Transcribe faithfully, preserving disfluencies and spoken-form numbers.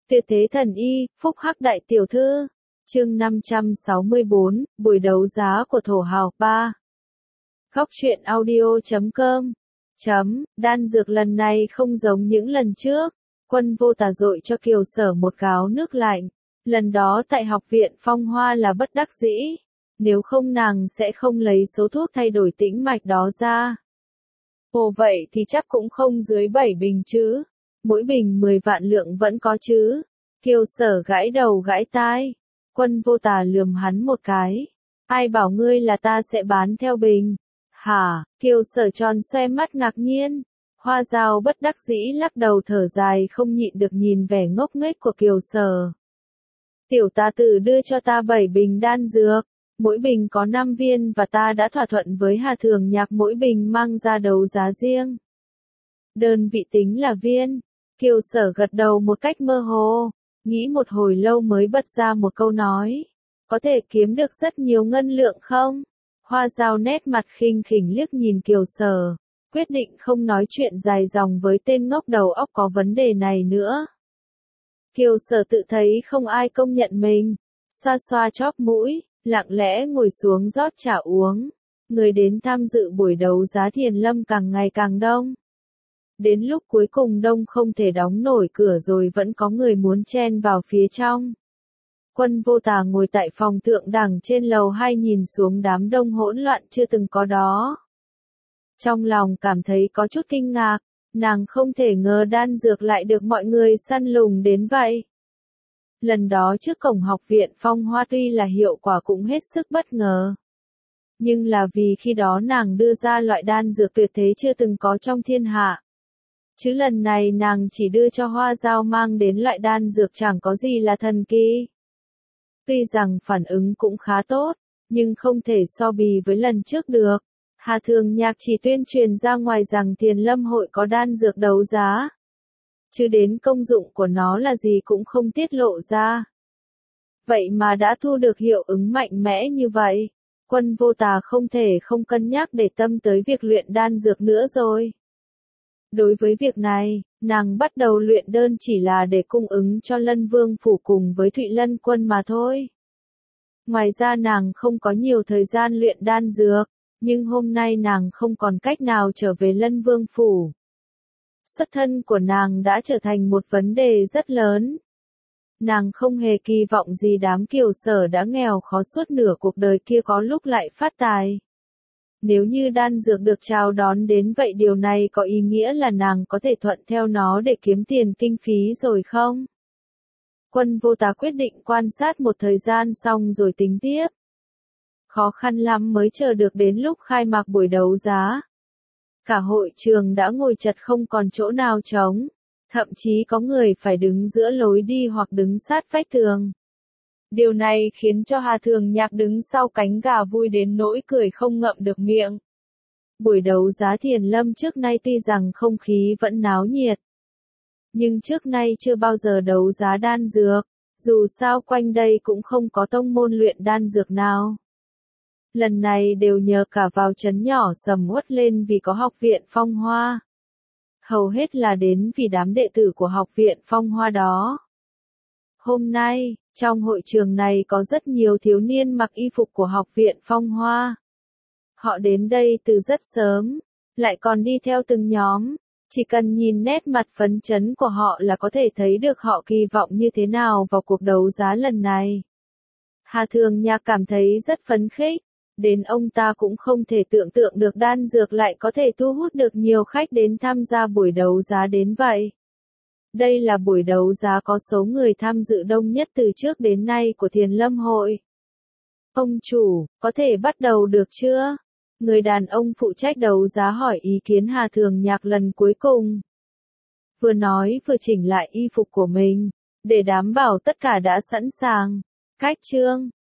Tuyệt thế thần y, phúc hắc đại tiểu thư. Chương năm trăm sáu mươi bốn, buổi đấu giá của thổ hào ba. Góc truyện audio chấm com. Chấm, đan dược lần này không giống những lần trước. Quân Vô Tà dội cho Kiều Sở một gáo nước lạnh. Lần đó tại học viện Phong Hoa là bất đắc dĩ. Nếu không nàng sẽ không lấy số thuốc thay đổi tĩnh mạch đó ra. Ồ vậy thì chắc cũng không dưới bảy bình chứ. Mỗi bình mười vạn lượng vẫn có chứ. Kiều Sở gãi đầu gãi tai. Quân Vô Tà lườm hắn một cái. Ai bảo ngươi là ta sẽ bán theo bình? Hả? Kiều Sở tròn xoe mắt ngạc nhiên. Hoa Dao bất đắc dĩ lắc đầu thở dài không nhịn được nhìn vẻ ngốc nghếch của Kiều Sở. Tiểu tá tử đưa cho ta bảy bình đan dược. Mỗi bình có năm viên và ta đã thỏa thuận với Hà Thường Nhạc mỗi bình mang ra đấu giá riêng. Đơn vị tính là viên. Kiều Sở gật đầu một cách mơ hồ. Nghĩ một hồi lâu mới bật ra một câu nói. Có thể kiếm được rất nhiều ngân lượng không? Hoa Dao nét mặt khinh khỉnh liếc nhìn Kiều Sở. Quyết định không nói chuyện dài dòng với tên ngốc đầu óc có vấn đề này nữa. Kiều Sở tự thấy không ai công nhận mình. Xoa xoa chóp mũi, lặng lẽ ngồi xuống rót trà uống. Người đến tham dự buổi đấu giá Thiền Lâm càng ngày càng đông. Đến lúc cuối cùng đông không thể đóng nổi cửa rồi vẫn có người muốn chen vào phía trong. Quân Vô Tà ngồi tại phòng thượng đẳng trên lầu hai nhìn xuống đám đông hỗn loạn chưa từng có đó. Trong lòng cảm thấy có chút kinh ngạc, nàng không thể ngờ đan dược lại được mọi người săn lùng đến vậy. Lần đó trước cổng học viện Phong Hoa tuy là hiệu quả cũng hết sức bất ngờ. Nhưng là vì khi đó nàng đưa ra loại đan dược tuyệt thế chưa từng có trong thiên hạ. Chứ lần này nàng chỉ đưa cho Hoa Dao mang đến loại đan dược chẳng có gì là thần kỳ. Tuy rằng phản ứng cũng khá tốt, nhưng không thể so bì với lần trước được. Hà Thường Nhạc chỉ tuyên truyền ra ngoài rằng Thiền Lâm hội có đan dược đấu giá. Chứ đến công dụng của nó là gì cũng không tiết lộ ra. Vậy mà đã thu được hiệu ứng mạnh mẽ như vậy. Quân Vô Tà không thể không cân nhắc để tâm tới việc luyện đan dược nữa rồi. Đối với việc này, nàng bắt đầu luyện đơn chỉ là để cung ứng cho Lân Vương phủ cùng với Thụy Lân quân mà thôi. Ngoài ra nàng không có nhiều thời gian luyện đan dược, nhưng hôm nay nàng không còn cách nào trở về Lân Vương phủ. Xuất thân của nàng đã trở thành một vấn đề rất lớn. Nàng không hề kỳ vọng gì đám Kiều Sở đã nghèo khó suốt nửa cuộc đời kia có lúc lại phát tài. Nếu như đan dược được chào đón đến vậy điều này có ý nghĩa là nàng có thể thuận theo nó để kiếm tiền kinh phí rồi không? Quân Vô Tà quyết định quan sát một thời gian xong rồi tính tiếp. Khó khăn lắm mới chờ được đến lúc khai mạc buổi đấu giá. Cả hội trường đã ngồi chật không còn chỗ nào trống. Thậm chí có người phải đứng giữa lối đi hoặc đứng sát vách tường. Điều này khiến cho Hà Thường Nhạc đứng sau cánh gà vui đến nỗi cười không ngậm được miệng. Buổi đấu giá Thiền Lâm trước nay tuy rằng không khí vẫn náo nhiệt. Nhưng trước nay chưa bao giờ đấu giá đan dược, dù sao quanh đây cũng không có tông môn luyện đan dược nào. Lần này đều nhờ cả vào trấn nhỏ sầm uất lên vì có học viện Phong Hoa. Hầu hết là đến vì đám đệ tử của học viện Phong Hoa đó. Hôm nay, trong hội trường này có rất nhiều thiếu niên mặc y phục của học viện Phong Hoa. Họ đến đây từ rất sớm, lại còn đi theo từng nhóm. Chỉ cần nhìn nét mặt phấn chấn của họ là có thể thấy được họ kỳ vọng như thế nào vào cuộc đấu giá lần này. Hà Thường Nhạc cảm thấy rất phấn khích. Đến ông ta cũng không thể tưởng tượng được đan dược lại có thể thu hút được nhiều khách đến tham gia buổi đấu giá đến vậy. Đây là buổi đấu giá có số người tham dự đông nhất từ trước đến nay của Thiền Lâm hội. Ông chủ, có thể bắt đầu được chưa? Người đàn ông phụ trách đấu giá hỏi ý kiến Hà Thường Nhạc lần cuối cùng. Vừa nói vừa chỉnh lại y phục của mình, để đảm bảo tất cả đã sẵn sàng. Cách chương,